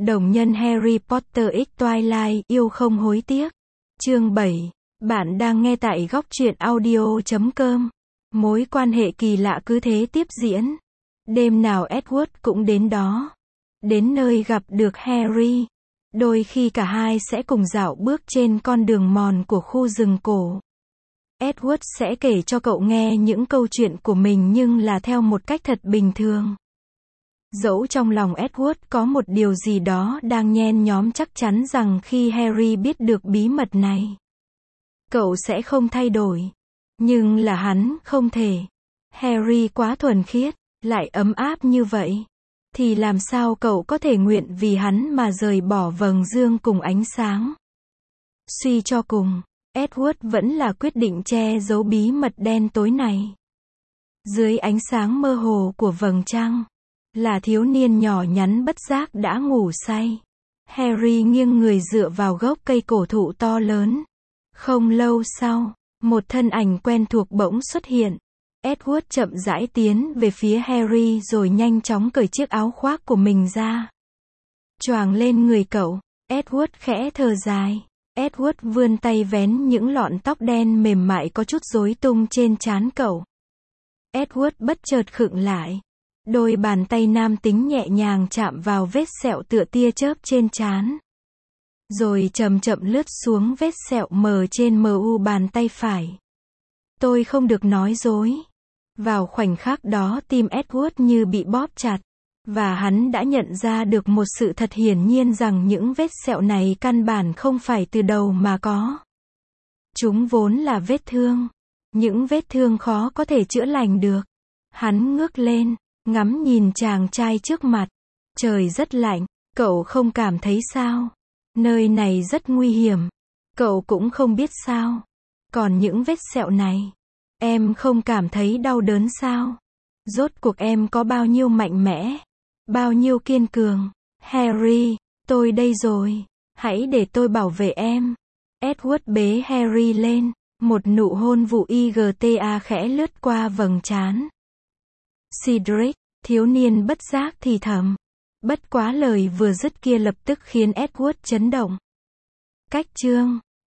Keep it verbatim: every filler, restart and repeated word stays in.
Đồng nhân Harry Potter X Twilight, yêu không hối tiếc. Chương bảy. Bạn đang nghe tại góc truyện audio chấm com. Mối quan hệ kỳ lạ cứ thế tiếp diễn. Đêm nào Edward cũng đến đó. Đến nơi gặp được Harry. Đôi khi cả hai sẽ cùng dạo bước trên con đường mòn của khu rừng cổ. Edward sẽ kể cho cậu nghe những câu chuyện của mình nhưng là theo một cách thật bình thường. Dẫu trong lòng Edward có một điều gì đó đang nhen nhóm chắc chắn rằng khi Harry biết được bí mật này, cậu sẽ không thay đổi. Nhưng là hắn không thể. Harry quá thuần khiết, lại ấm áp như vậy. Thì làm sao cậu có thể nguyện vì hắn mà rời bỏ vầng dương cùng ánh sáng? Suy cho cùng, Edward vẫn là quyết định che giấu bí mật đen tối này. Dưới ánh sáng mơ hồ của vầng trăng, là thiếu niên nhỏ nhắn bất giác đã ngủ say. Harry nghiêng người dựa vào gốc cây cổ thụ to lớn. Không lâu sau, một thân ảnh quen thuộc bỗng xuất hiện. Edward chậm rãi tiến về phía Harry rồi nhanh chóng cởi chiếc áo khoác của mình ra. Choàng lên người cậu, Edward khẽ thở dài. Edward vươn tay vén những lọn tóc đen mềm mại có chút rối tung trên trán cậu. Edward bất chợt khựng lại. Đôi bàn tay nam tính nhẹ nhàng chạm vào vết sẹo tựa tia chớp trên trán. Rồi chậm chậm lướt xuống vết sẹo mờ trên mu bàn tay phải. Tôi không được nói dối. Vào khoảnh khắc đó tim Edward như bị bóp chặt. Và hắn đã nhận ra được một sự thật hiển nhiên rằng những vết sẹo này căn bản không phải từ đầu mà có. Chúng vốn là vết thương. Những vết thương khó có thể chữa lành được. Hắn ngước lên, ngắm nhìn chàng trai trước mặt. Trời rất lạnh, cậu không cảm thấy sao? Nơi này rất nguy hiểm. Cậu cũng không biết sao. Còn những vết sẹo này, em không cảm thấy đau đớn sao? Rốt cuộc em có bao nhiêu mạnh mẽ? Bao nhiêu kiên cường? Harry, tôi đây rồi. Hãy để tôi bảo vệ em. Edward bế Harry lên. Một nụ hôn vụ i giê tê a khẽ lướt qua vầng trán. Cedric, thiếu niên bất giác thì thầm. Bất quá lời vừa dứt kia lập tức khiến Edward chấn động. Cách chương